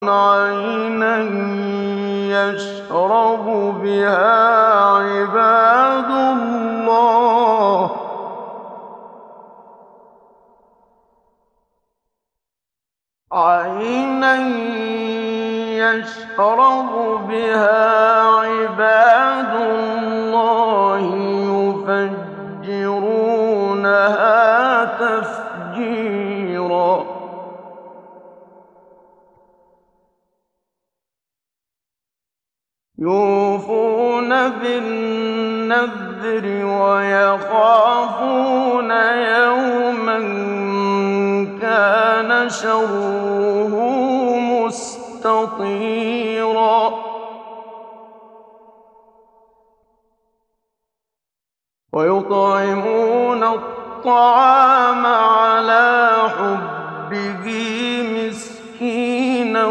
عَيْنًا يَشْرَبُ بِهَا عِبَادُ اللَّهِ عَيْنًا يَشْرَبُ بِهَا عِبَادُ اللَّهِ يُفَجِّرُونَهَا تَفْجِيرًا يُوفُونَ بِالنَّذْرِ وَيَخَافُونَ يَوْمًا كَانَ شَرُّهُ مُسْتَطِيرًا وَيُطْعِمُونَ الطَّعَامَ عَلَىٰ حُبِّهِ مِسْكِينًا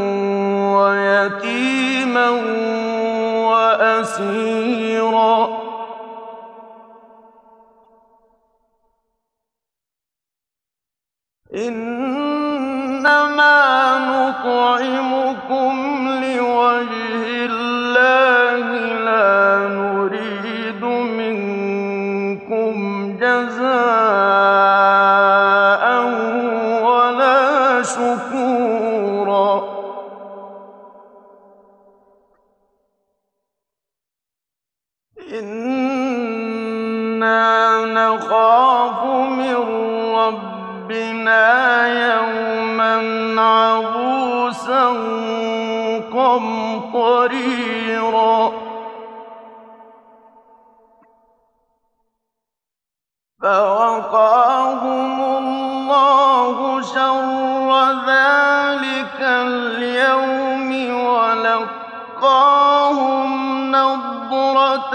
وَيَتِيمًا وَأَسِيرًا إِنَّمَا نُطْعِمُكُمْ لِوَجْهِ اللَّهِ لَا نُرِيدُ مِنكُمْ جَزَاءً وَلَا شُكُورًا إِنَّا نَخَافُ مِن رَّبِّنَا يَوْمًا عَبُوسًا قَمْطَرِيرًا فَوَقَاهُمُ اللَّهُ شَرَّ ذَٰلِكَ الْيَوْمِ وَلَقَّاهُمْ نَضْرَةً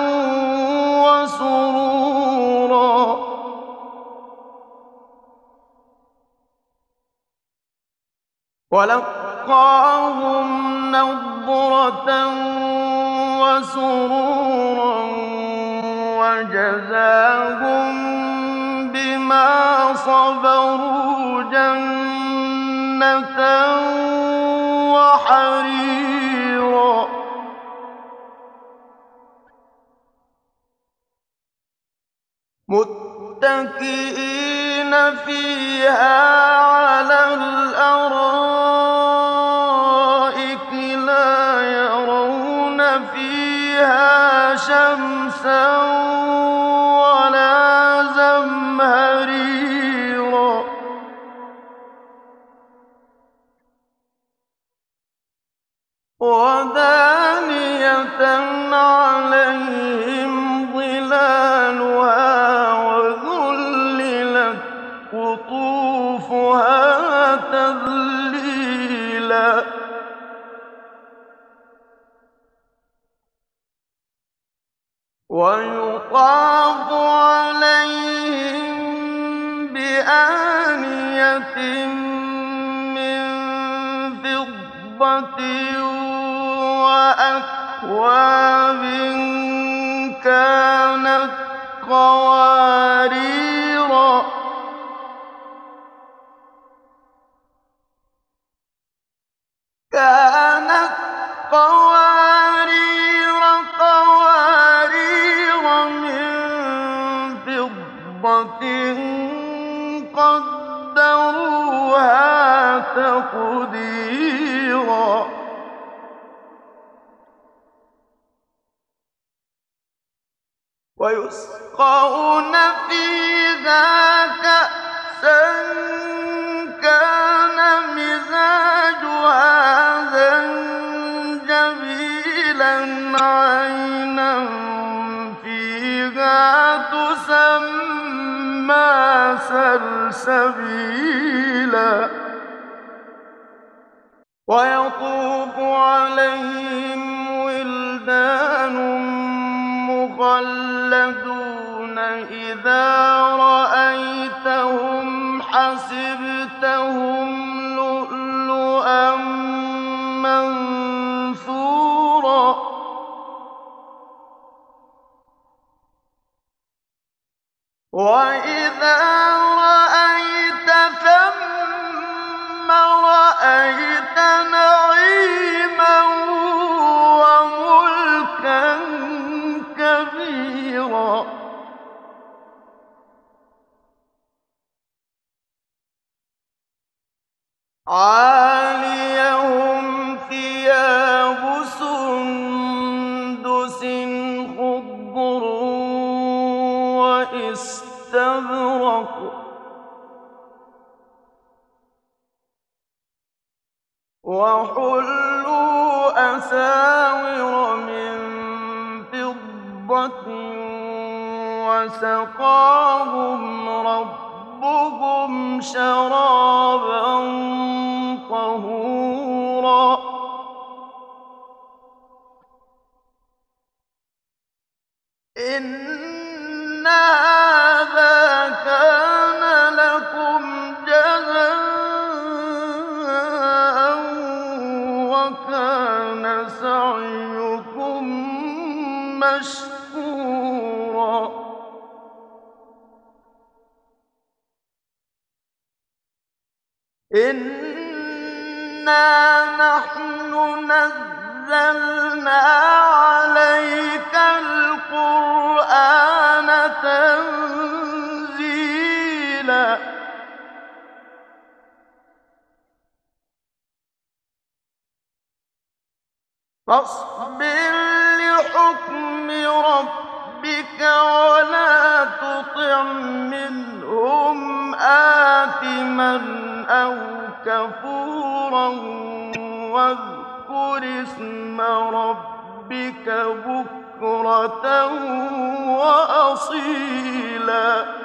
وَسُرُورًا وَجَزَاهُم بِمَا صَبَرُوا جَنَّةً وَحَرِيرًا مُّتَّكِئِينَ فِيهَا عَلَى الْأَرَائِكِ لَا يَرَوْنَ فِيهَا شَمْسًا وَلَا زَمْهَرِيرًا وَدَانِيَةً عَلَيْهِمْ ظِلَالُهَا وَذُلِّلَتْ قُطُوفُهَا تَذْلِيلًا وَيُطَافُ عَلَيْهِم بِآنِيَةٍ مِّن فِضَّةٍ وَأَكْوَابٍ كَانَتْ قَوَارِيرَ مِن فِضَّةٍ قَدَّرُوهَا تَقْدِيرًا وَيُسْقَوْنَ فِيهَا كَأْسًا كَانَ مِزَاجُهَا زَنجَبِيلًا عَيْنًا فِيهَا تُسَمَّىٰ سَلْسَبِيلًا وَيَطُوفُ عَلَيْهِمْ وِلْدَانٌ مُّخَلَّدُونَ إِذَا رَأَيْتَهُمْ حَسِبْتَهُمْ لُؤْلُؤًا مَّنثُورًا وَإِذَا رَأَيْتَ ثَمَّ رَأَيْتَ عَالِيَهُمْ ثِيَابُ سُندُسٍ خُضْرٌ وَإِسْتَبْرَقٌ ۖ وَحُلُّوا أَسَاوِرَ مِن فِضَّةٍ وَسَقَاهُمْ رَبُّهُمْ شَرَابًا طَهُورًا إِنَّ هَٰذَا كَانَ لَكُمْ جَزَاءً وَكَانَ سَعْيُكُم مَّشْكُورًا إِنَّا نَحْنُ نَزَّلْنَا عَلَيْكَ الْقُرْآنَ تَنزِيلًا فاصبر لحكم ربك ولا تطع منهم آثما أو كفورا واذكر اسم ربك بكرة وأصيلا